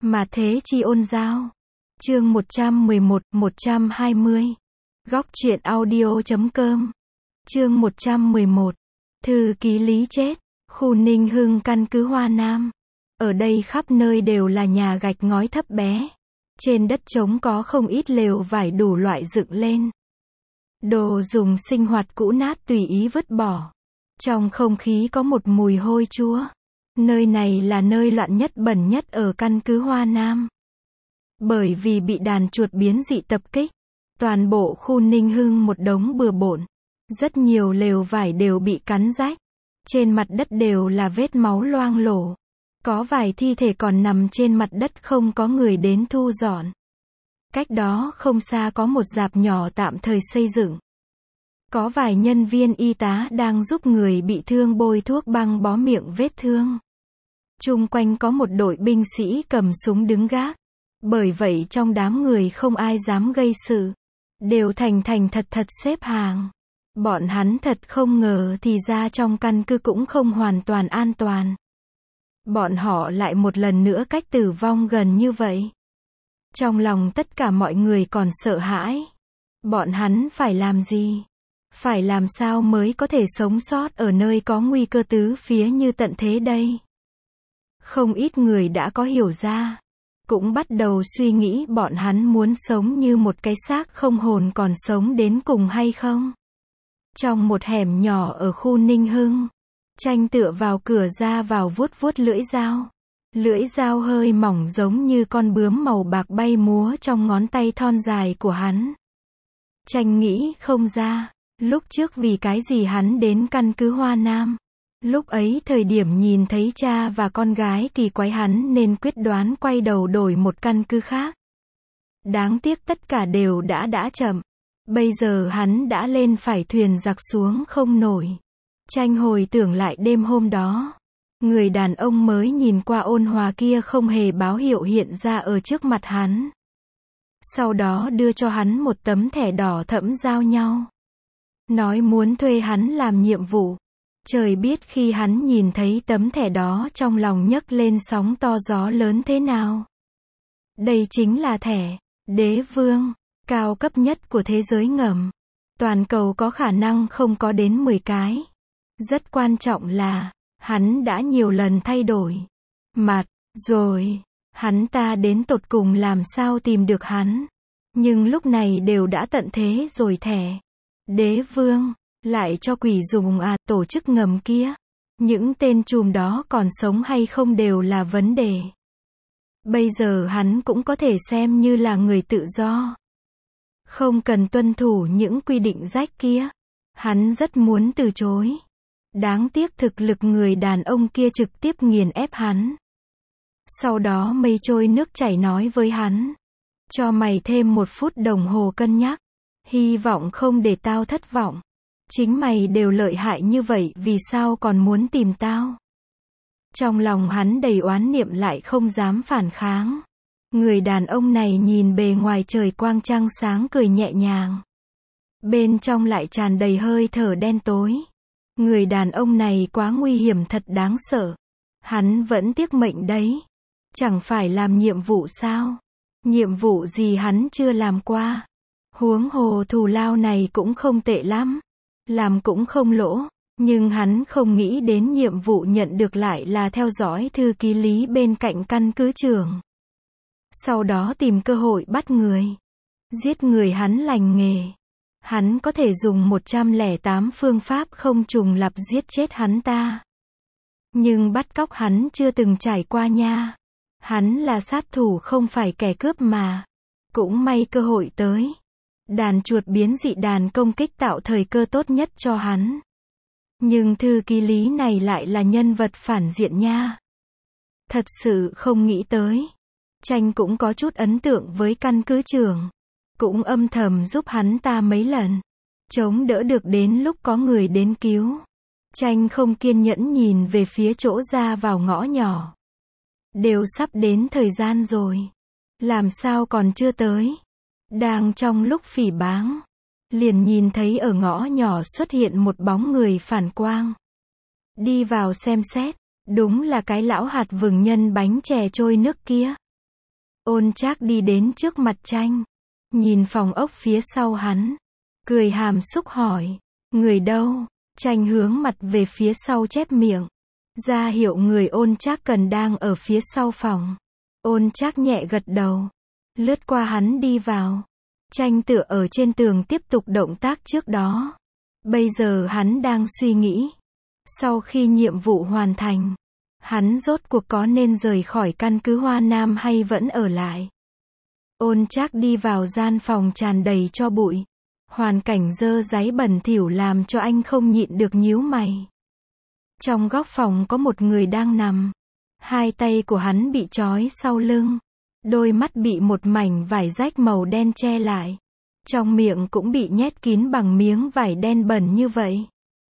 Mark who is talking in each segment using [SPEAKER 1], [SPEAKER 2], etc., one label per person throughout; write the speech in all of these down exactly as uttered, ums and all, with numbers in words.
[SPEAKER 1] Mà thế chi ôn giao. Chương một trăm mười một, một trăm hai mươi. Góc truyện audio chấm com. Chương một trăm mười một. Thư ký Lý chết. Khu Ninh Hưng căn cứ Hoa Nam. Ở đây khắp nơi đều là nhà gạch ngói thấp bé. Trên đất trống có không ít lều vải đủ loại dựng lên. Đồ dùng sinh hoạt cũ nát tùy ý vứt bỏ. Trong không khí có một mùi hôi chua. Nơi này là nơi loạn nhất bẩn nhất ở căn cứ Hoa Nam. Bởi vì bị đàn chuột biến dị tập kích, toàn bộ khu Ninh Hưng một đống bừa bộn. Rất nhiều lều vải đều bị cắn rách. Trên mặt đất đều là vết máu loang lổ. Có vài thi thể còn nằm trên mặt đất không có người đến thu dọn. Cách đó không xa có một rạp nhỏ tạm thời xây dựng. Có vài nhân viên y tá đang giúp người bị thương bôi thuốc băng bó miệng vết thương. Chung quanh có một đội binh sĩ cầm súng đứng gác. Bởi vậy trong đám người không ai dám gây sự. Đều thành thành thật thật xếp hàng. Bọn hắn thật không ngờ thì ra trong căn cứ cũng không hoàn toàn an toàn. Bọn họ lại một lần nữa cách tử vong gần như vậy. Trong lòng tất cả mọi người còn sợ hãi. Bọn hắn phải làm gì? Phải làm sao mới có thể sống sót ở nơi có nguy cơ tứ phía như tận thế đây? Không ít người đã có hiểu ra. Cũng bắt đầu suy nghĩ bọn hắn muốn sống như một cái xác không hồn còn sống đến cùng hay không? Trong một hẻm nhỏ ở khu Ninh Hưng, Tranh tựa vào cửa ra vào vuốt vuốt lưỡi dao. Lưỡi dao hơi mỏng giống như con bướm màu bạc bay múa trong ngón tay thon dài của hắn. Tranh nghĩ không ra, lúc trước vì cái gì hắn đến căn cứ Hoa Nam. Lúc ấy thời điểm nhìn thấy cha và con gái kỳ quái hắn nên quyết đoán quay đầu đổi một căn cứ khác. Đáng tiếc tất cả đều đã đã chậm. Bây giờ hắn đã lên phải thuyền giặc xuống không nổi. Tranh hồi tưởng lại đêm hôm đó. Người đàn ông mới nhìn qua ôn hòa kia không hề báo hiệu hiện ra ở trước mặt hắn. Sau đó đưa cho hắn một tấm thẻ đỏ thẫm giao nhau. Nói muốn thuê hắn làm nhiệm vụ. Trời biết khi hắn nhìn thấy tấm thẻ đó trong lòng nhấc lên sóng to gió lớn thế nào. Đây chính là thẻ đế vương, cao cấp nhất của thế giới ngầm. Toàn cầu có khả năng không có đến mười cái. Rất quan trọng là, hắn đã nhiều lần thay đổi mặt, rồi, hắn ta đến tột cùng làm sao tìm được hắn. Nhưng lúc này đều đã tận thế rồi thẻ đế vương, lại cho quỷ dùng à, tổ chức ngầm kia. Những tên trùm đó còn sống hay không đều là vấn đề. Bây giờ hắn cũng có thể xem như là người tự do. Không cần tuân thủ những quy định rách kia. Hắn rất muốn từ chối. Đáng tiếc thực lực người đàn ông kia trực tiếp nghiền ép hắn. Sau đó mây trôi nước chảy nói với hắn. Cho mày thêm một phút đồng hồ cân nhắc. Hy vọng không để tao thất vọng. Chính mày đều lợi hại như vậy vì sao còn muốn tìm tao? Trong lòng hắn đầy oán niệm lại không dám phản kháng. Người đàn ông này nhìn bề ngoài trời quang trăng sáng cười nhẹ nhàng. Bên trong lại tràn đầy hơi thở đen tối. Người đàn ông này quá nguy hiểm thật đáng sợ. Hắn vẫn tiếc mệnh đấy. Chẳng phải làm nhiệm vụ sao? Nhiệm vụ gì hắn chưa làm qua. Huống hồ thù lao này cũng không tệ lắm. Làm cũng không lỗ. Nhưng hắn không nghĩ đến nhiệm vụ nhận được lại là theo dõi thư ký Lý bên cạnh căn cứ trưởng. Sau đó tìm cơ hội bắt người. Giết người hắn lành nghề. Hắn có thể dùng một trăm lẻ tám phương pháp không trùng lặp giết chết hắn ta. Nhưng bắt cóc hắn chưa từng trải qua nha. Hắn là sát thủ không phải kẻ cướp mà. Cũng may cơ hội tới. Đàn chuột biến dị đàn công kích tạo thời cơ tốt nhất cho hắn. Nhưng thư ký Lý này lại là nhân vật phản diện nha. Thật sự không nghĩ tới. Tranh cũng có chút ấn tượng với căn cứ trưởng. Cũng âm thầm giúp hắn ta mấy lần. Chống đỡ được đến lúc có người đến cứu. Tranh không kiên nhẫn nhìn về phía chỗ ra vào ngõ nhỏ. Đều sắp đến thời gian rồi. Làm sao còn chưa tới? Đang trong lúc phỉ báng. Liền nhìn thấy ở ngõ nhỏ xuất hiện một bóng người phản quang. Đi vào xem xét. Đúng là cái lão hạt vừng nhân bánh chè trôi nước kia. Ôn Trác đi đến trước mặt Tranh, nhìn phòng ốc phía sau hắn, cười hàm xúc hỏi, người đâu? Tranh hướng mặt về phía sau chép miệng, ra hiệu người Ôn Trác cần đang ở phía sau phòng. Ôn Trác nhẹ gật đầu, lướt qua hắn đi vào. Tranh tựa ở trên tường tiếp tục động tác trước đó. Bây giờ hắn đang suy nghĩ, sau khi nhiệm vụ hoàn thành, hắn rốt cuộc có nên rời khỏi căn cứ Hoa Nam hay vẫn ở lại. Ôn Trác đi vào gian phòng tràn đầy tro bụi. Hoàn cảnh dơ dáy bẩn thỉu làm cho anh không nhịn được nhíu mày. Trong góc phòng có một người đang nằm. Hai tay của hắn bị trói sau lưng. Đôi mắt bị một mảnh vải rách màu đen che lại. Trong miệng cũng bị nhét kín bằng miếng vải đen bẩn như vậy.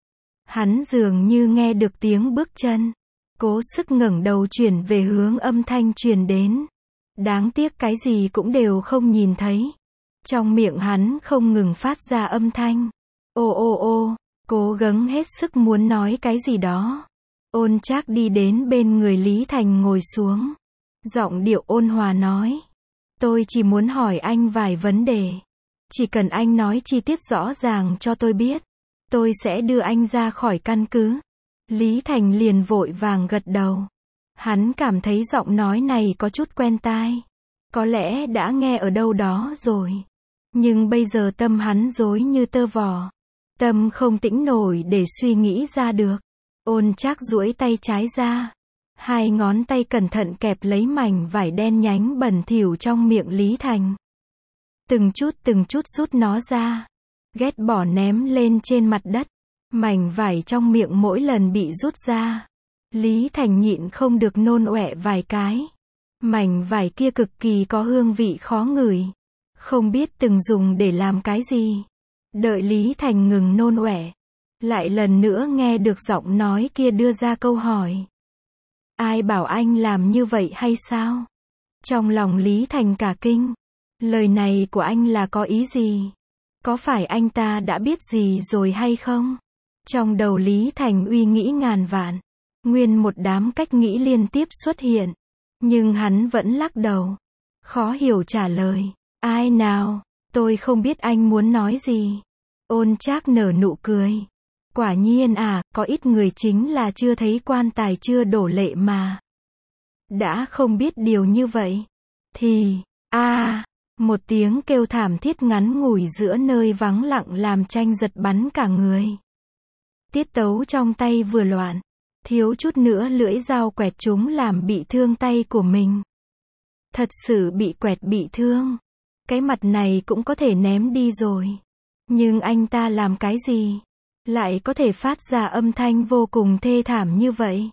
[SPEAKER 1] Hắn dường như nghe được tiếng bước chân. Cố sức ngẩng đầu chuyển về hướng âm thanh truyền đến. Đáng tiếc cái gì cũng đều không nhìn thấy. Trong miệng hắn không ngừng phát ra âm thanh. Ô ô ô, cố gắng hết sức muốn nói cái gì đó. Ôn Trác đi đến bên người Lý Thành ngồi xuống. Giọng điệu ôn hòa nói. Tôi chỉ muốn hỏi anh vài vấn đề. Chỉ cần anh nói chi tiết rõ ràng cho tôi biết. Tôi sẽ đưa anh ra khỏi căn cứ. Lý Thành liền vội vàng gật đầu. Hắn cảm thấy giọng nói này có chút quen tai. Có lẽ đã nghe ở đâu đó rồi. Nhưng bây giờ tâm hắn rối như tơ vò. Tâm không tĩnh nổi để suy nghĩ ra được. Ôn Trác duỗi tay trái ra. Hai ngón tay cẩn thận kẹp lấy mảnh vải đen nhánh bẩn thỉu trong miệng Lý Thành. Từng chút từng chút rút nó ra. Ghét bỏ ném lên trên mặt đất. Mảnh vải trong miệng mỗi lần bị rút ra. Lý Thành nhịn không được nôn ọe vài cái. Mảnh vải kia cực kỳ có hương vị khó ngửi. Không biết từng dùng để làm cái gì. Đợi Lý Thành ngừng nôn ọe, lại lần nữa nghe được giọng nói kia đưa ra câu hỏi. Ai bảo anh làm như vậy hay sao? Trong lòng Lý Thành cả kinh. Lời này của anh là có ý gì? Có phải anh ta đã biết gì rồi hay không? Trong đầu Lý Thành uy nghĩ ngàn vạn. Nguyên một đám cách nghĩ liên tiếp xuất hiện. Nhưng hắn vẫn lắc đầu. Khó hiểu trả lời. Ai nào? Tôi không biết anh muốn nói gì. Ôn Trác nở nụ cười. Quả nhiên à, có ít người chính là chưa thấy quan tài chưa đổ lệ mà. Đã không biết điều như vậy. Thì, a à, một tiếng kêu thảm thiết ngắn ngủi giữa nơi vắng lặng làm Tranh giật bắn cả người. Tiết tấu trong tay vừa loạn. Thiếu chút nữa lưỡi dao quẹt chúng làm bị thương tay của mình. Thật sự bị quẹt bị thương. Cái mặt này cũng có thể ném đi rồi. Nhưng anh ta làm cái gì? Lại có thể phát ra âm thanh vô cùng thê thảm như vậy.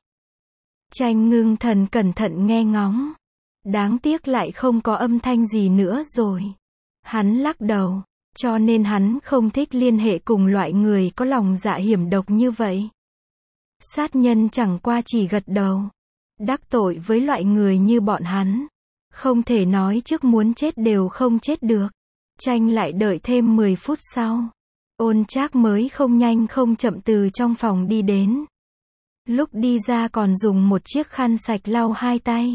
[SPEAKER 1] Tranh ngưng thần cẩn thận nghe ngóng. Đáng tiếc lại không có âm thanh gì nữa rồi. Hắn lắc đầu. Cho nên hắn không thích liên hệ cùng loại người có lòng dạ hiểm độc như vậy. Sát nhân chẳng qua chỉ gật đầu. Đắc tội với loại người như bọn hắn. Không thể nói trước muốn chết đều không chết được. Tranh lại đợi thêm mười phút sau. Ôn Trác mới không nhanh không chậm từ trong phòng đi đến. Lúc đi ra còn dùng một chiếc khăn sạch lau hai tay.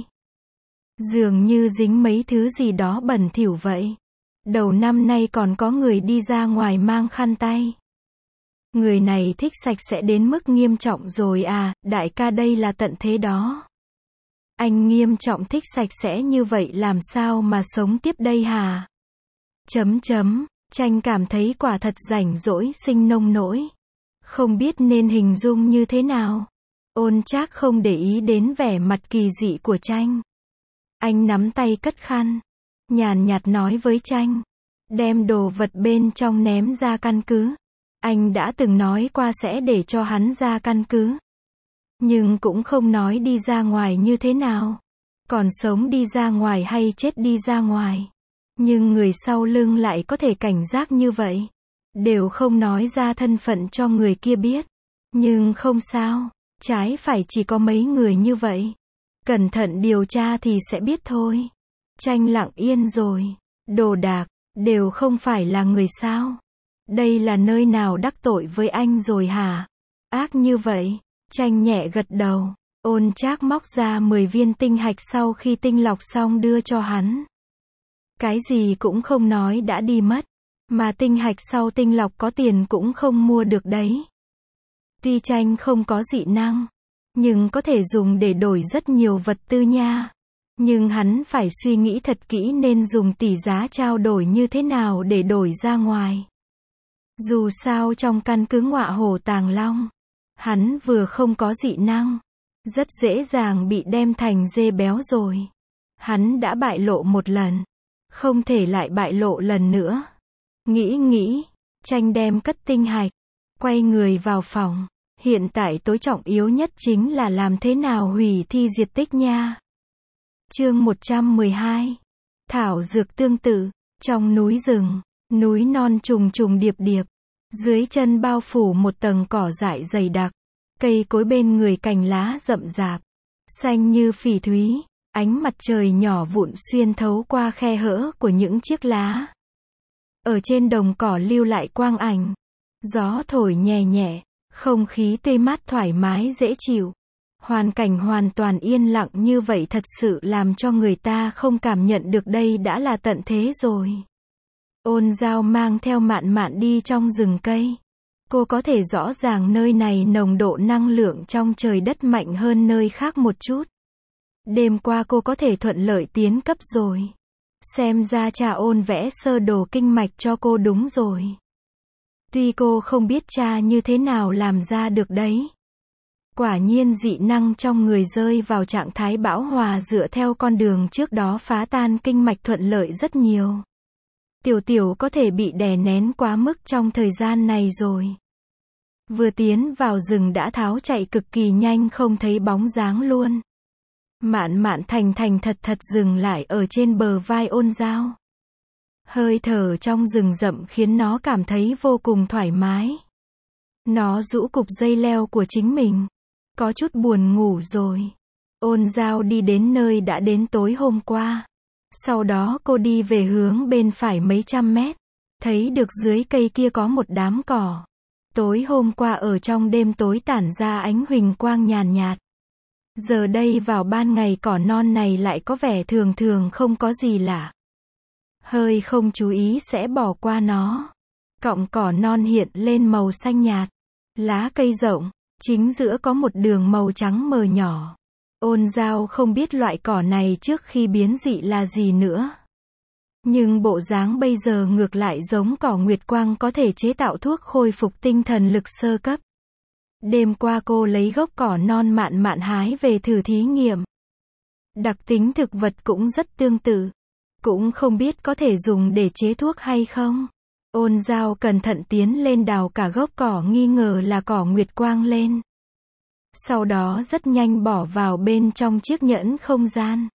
[SPEAKER 1] Dường như dính mấy thứ gì đó bẩn thỉu vậy. Đầu năm nay còn có người đi ra ngoài mang khăn tay. Người này thích sạch sẽ đến mức nghiêm trọng rồi à, đại ca đây là tận thế đó. Anh nghiêm trọng thích sạch sẽ như vậy làm sao mà sống tiếp đây hả? Chấm chấm, Tranh cảm thấy quả thật rảnh rỗi sinh nông nỗi. Không biết nên hình dung như thế nào. Ôn Trác không để ý đến vẻ mặt kỳ dị của Tranh. Anh nắm tay cất khăn. Nhàn nhạt nói với Tranh. Đem đồ vật bên trong ném ra căn cứ. Anh đã từng nói qua sẽ để cho hắn ra căn cứ. Nhưng cũng không nói đi ra ngoài như thế nào. Còn sống đi ra ngoài hay chết đi ra ngoài. Nhưng người sau lưng lại có thể cảnh giác như vậy. Đều không nói ra thân phận cho người kia biết. Nhưng không sao. Trái phải chỉ có mấy người như vậy. Cẩn thận điều tra thì sẽ biết thôi. Tranh lặng yên rồi. Đồ đạc, đều không phải là người sao. Đây là nơi nào đắc tội với anh rồi hả? Ác như vậy. Tranh nhẹ gật đầu. Ôn Trác móc ra mười viên tinh hạch sau khi tinh lọc xong đưa cho hắn. Cái gì cũng không nói đã đi mất. Mà tinh hạch sau tinh lọc có tiền cũng không mua được đấy. Tuy tranh không có dị năng, nhưng có thể dùng để đổi rất nhiều vật tư nha. Nhưng hắn phải suy nghĩ thật kỹ nên dùng tỷ giá trao đổi như thế nào để đổi ra ngoài. Dù sao trong căn cứ Ngọa Hổ Tàng Long, hắn vừa không có dị năng, rất dễ dàng bị đem thành dê béo rồi. Hắn đã bại lộ một lần, không thể lại bại lộ lần nữa. Nghĩ nghĩ, tranh đem cất tinh hạch, quay người vào phòng. Hiện tại tối trọng yếu nhất chính là làm thế nào hủy thi diệt tích nha. Chương một trăm mười hai. Thảo dược tương tự, trong núi rừng, núi non trùng trùng điệp điệp, dưới chân bao phủ một tầng cỏ dại dày đặc, cây cối bên người cành lá rậm rạp, xanh như phỉ thúy, ánh mặt trời nhỏ vụn xuyên thấu qua khe hở của những chiếc lá. Ở trên đồng cỏ lưu lại quang ảnh, gió thổi nhẹ nhẹ, không khí tươi mát thoải mái dễ chịu. Hoàn cảnh hoàn toàn yên lặng như vậy thật sự làm cho người ta không cảm nhận được đây đã là tận thế rồi. Ôn Giao mang theo Mạn Mạn đi trong rừng cây. Cô có thể rõ ràng nơi này nồng độ năng lượng trong trời đất mạnh hơn nơi khác một chút. Đêm qua cô có thể thuận lợi tiến cấp rồi. Xem ra cha Ôn vẽ sơ đồ kinh mạch cho cô đúng rồi. Tuy cô không biết cha như thế nào làm ra được đấy. Quả nhiên dị năng trong người rơi vào trạng thái bão hòa dựa theo con đường trước đó phá tan kinh mạch thuận lợi rất nhiều. Tiểu Tiểu có thể bị đè nén quá mức trong thời gian này rồi. Vừa tiến vào rừng đã tháo chạy cực kỳ nhanh không thấy bóng dáng luôn. Mạn Mạn thành thành thật thật dừng lại ở trên bờ vai Ôn Giao. Hơi thở trong rừng rậm khiến nó cảm thấy vô cùng thoải mái. Nó rũ cục dây leo của chính mình. Có chút buồn ngủ rồi. Ôn Giao đi đến nơi đã đến tối hôm qua. Sau đó cô đi về hướng bên phải mấy trăm mét. Thấy được dưới cây kia có một đám cỏ. Tối hôm qua ở trong đêm tối tản ra ánh huỳnh quang nhàn nhạt. Giờ đây vào ban ngày cỏ non này lại có vẻ thường thường không có gì lạ. Hơi không chú ý sẽ bỏ qua nó. Cọng cỏ non hiện lên màu xanh nhạt. Lá cây rộng, chính giữa có một đường màu trắng mờ nhỏ. Ôn Giao không biết loại cỏ này trước khi biến dị là gì nữa. Nhưng bộ dáng bây giờ ngược lại giống cỏ nguyệt quang có thể chế tạo thuốc khôi phục tinh thần lực sơ cấp. Đêm qua cô lấy gốc cỏ non Mạn Mạn hái về thử thí nghiệm. Đặc tính thực vật cũng rất tương tự. Cũng không biết có thể dùng để chế thuốc hay không. Ôn Giao cẩn thận tiến lên đào cả gốc cỏ nghi ngờ là cỏ nguyệt quang lên. Sau đó rất nhanh bỏ vào bên trong chiếc nhẫn không gian.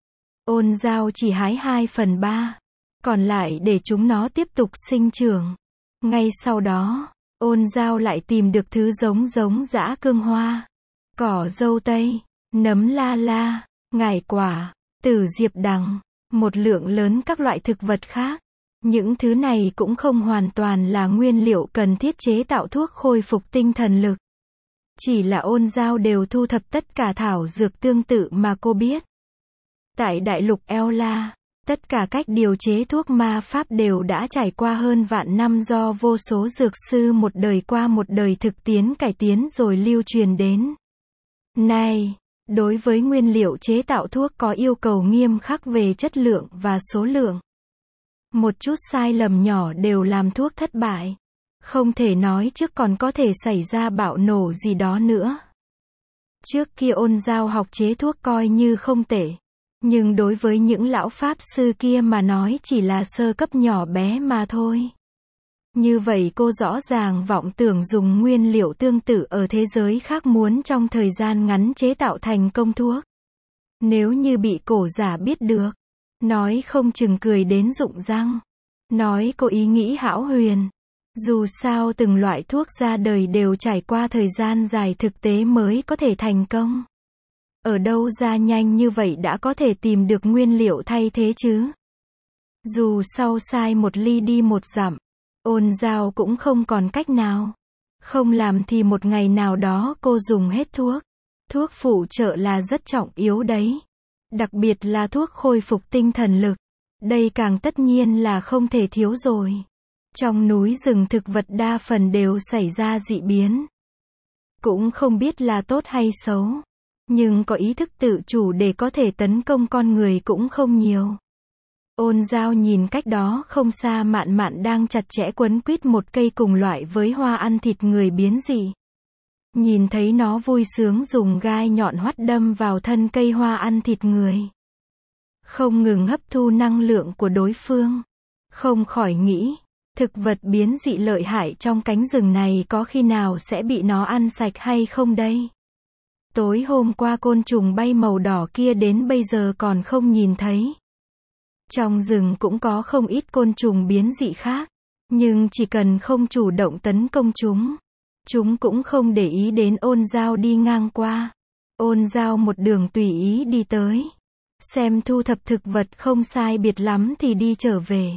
[SPEAKER 1] Ôn Giao chỉ hái hai phần ba. Còn lại để chúng nó tiếp tục sinh trưởng. Ngay sau đó, Ôn Giao lại tìm được thứ giống giống dã cương hoa, cỏ dâu tây, nấm la la, ngải quả, tử diệp đằng, một lượng lớn các loại thực vật khác. Những thứ này cũng không hoàn toàn là nguyên liệu cần thiết chế tạo thuốc khôi phục tinh thần lực. Chỉ là Ôn Giao đều thu thập tất cả thảo dược tương tự mà cô biết. Tại đại lục Ella, tất cả cách điều chế thuốc ma pháp đều đã trải qua hơn vạn năm do vô số dược sư một đời qua một đời thực tiến cải tiến rồi lưu truyền đến. Này, đối với nguyên liệu chế tạo thuốc có yêu cầu nghiêm khắc về chất lượng và số lượng. Một chút sai lầm nhỏ đều làm thuốc thất bại. Không thể nói trước còn có thể xảy ra bạo nổ gì đó nữa. Trước kia Ôn Giao học chế thuốc coi như không tệ. Nhưng đối với những lão pháp sư kia mà nói chỉ là sơ cấp nhỏ bé mà thôi. Như vậy cô rõ ràng vọng tưởng dùng nguyên liệu tương tự ở thế giới khác muốn trong thời gian ngắn chế tạo thành công thuốc. Nếu như bị cổ giả biết được, nói không chừng cười đến rụng răng. Nói cô ý nghĩ hão huyền. Dù sao từng loại thuốc ra đời đều trải qua thời gian dài thực tế mới có thể thành công. Ở đâu ra nhanh như vậy đã có thể tìm được nguyên liệu thay thế chứ? Dù sau sai một ly đi một dặm, Ôn Giao cũng không còn cách nào. Không làm thì một ngày nào đó cô dùng hết thuốc. Thuốc phụ trợ là rất trọng yếu đấy. Đặc biệt là thuốc khôi phục tinh thần lực. Đây càng tất nhiên là không thể thiếu rồi. Trong núi rừng thực vật đa phần đều xảy ra dị biến. Cũng không biết là tốt hay xấu. Nhưng có ý thức tự chủ để có thể tấn công con người cũng không nhiều. Ôn Giao nhìn cách đó không xa Mạn Mạn đang chặt chẽ quấn quýt một cây cùng loại với hoa ăn thịt người biến dị. Nhìn thấy nó vui sướng dùng gai nhọn hoắt đâm vào thân cây hoa ăn thịt người. Không ngừng hấp thu năng lượng của đối phương. Không khỏi nghĩ, thực vật biến dị lợi hại trong cánh rừng này có khi nào sẽ bị nó ăn sạch hay không đây? Tối hôm qua côn trùng bay màu đỏ kia đến bây giờ còn không nhìn thấy. Trong rừng cũng có không ít côn trùng biến dị khác. Nhưng chỉ cần không chủ động tấn công chúng, chúng cũng không để ý đến Ôn Giao đi ngang qua. Ôn Giao một đường tùy ý đi tới. Xem thu thập thực vật không sai biệt lắm thì đi trở về.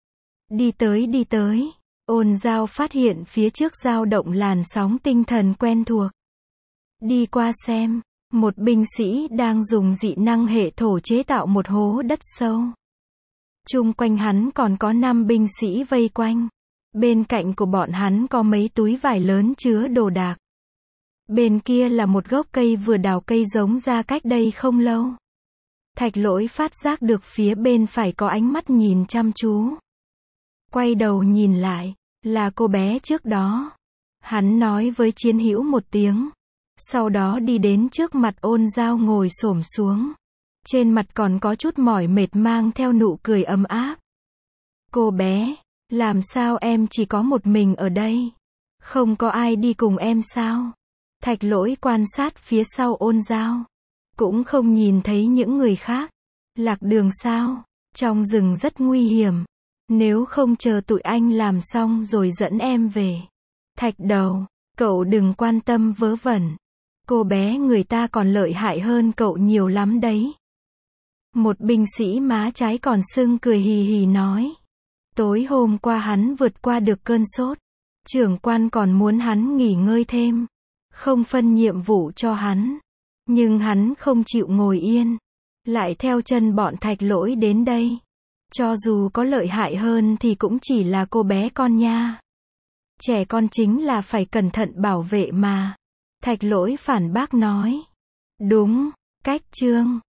[SPEAKER 1] Đi tới đi tới. Ôn Giao phát hiện phía trước dao động làn sóng tinh thần quen thuộc. Đi qua xem. Một binh sĩ đang dùng dị năng hệ thổ chế tạo một hố đất sâu. Chung quanh hắn còn có năm binh sĩ vây quanh. Bên cạnh của bọn hắn có mấy túi vải lớn chứa đồ đạc. Bên kia là một gốc cây vừa đào cây giống ra cách đây không lâu. Thạch Lỗi phát giác được phía bên phải có ánh mắt nhìn chăm chú. Quay đầu nhìn lại, là cô bé trước đó. Hắn nói với chiến hữu một tiếng. Sau đó đi đến trước mặt Ôn Giao ngồi xổm xuống. Trên mặt còn có chút mỏi mệt mang theo nụ cười ấm áp. Cô bé, làm sao em chỉ có một mình ở đây? Không có ai đi cùng em sao? Thạch Lỗi quan sát phía sau Ôn Giao. Cũng không nhìn thấy những người khác. Lạc đường sao? Trong rừng rất nguy hiểm. Nếu không chờ tụi anh làm xong rồi dẫn em về. Thạch Đầu, cậu đừng quan tâm vớ vẩn. Cô bé người ta còn lợi hại hơn cậu nhiều lắm đấy. Một binh sĩ má trái còn sưng cười hì hì nói. Tối hôm qua hắn vượt qua được cơn sốt. Trưởng quan còn muốn hắn nghỉ ngơi thêm. Không phân nhiệm vụ cho hắn. Nhưng hắn không chịu ngồi yên. Lại theo chân bọn Thạch Lỗi đến đây. Cho dù có lợi hại hơn thì cũng chỉ là cô bé con nha. Trẻ con chính là phải cẩn thận bảo vệ mà. Thạch Lỗi phản bác nói. Đúng, cách chương.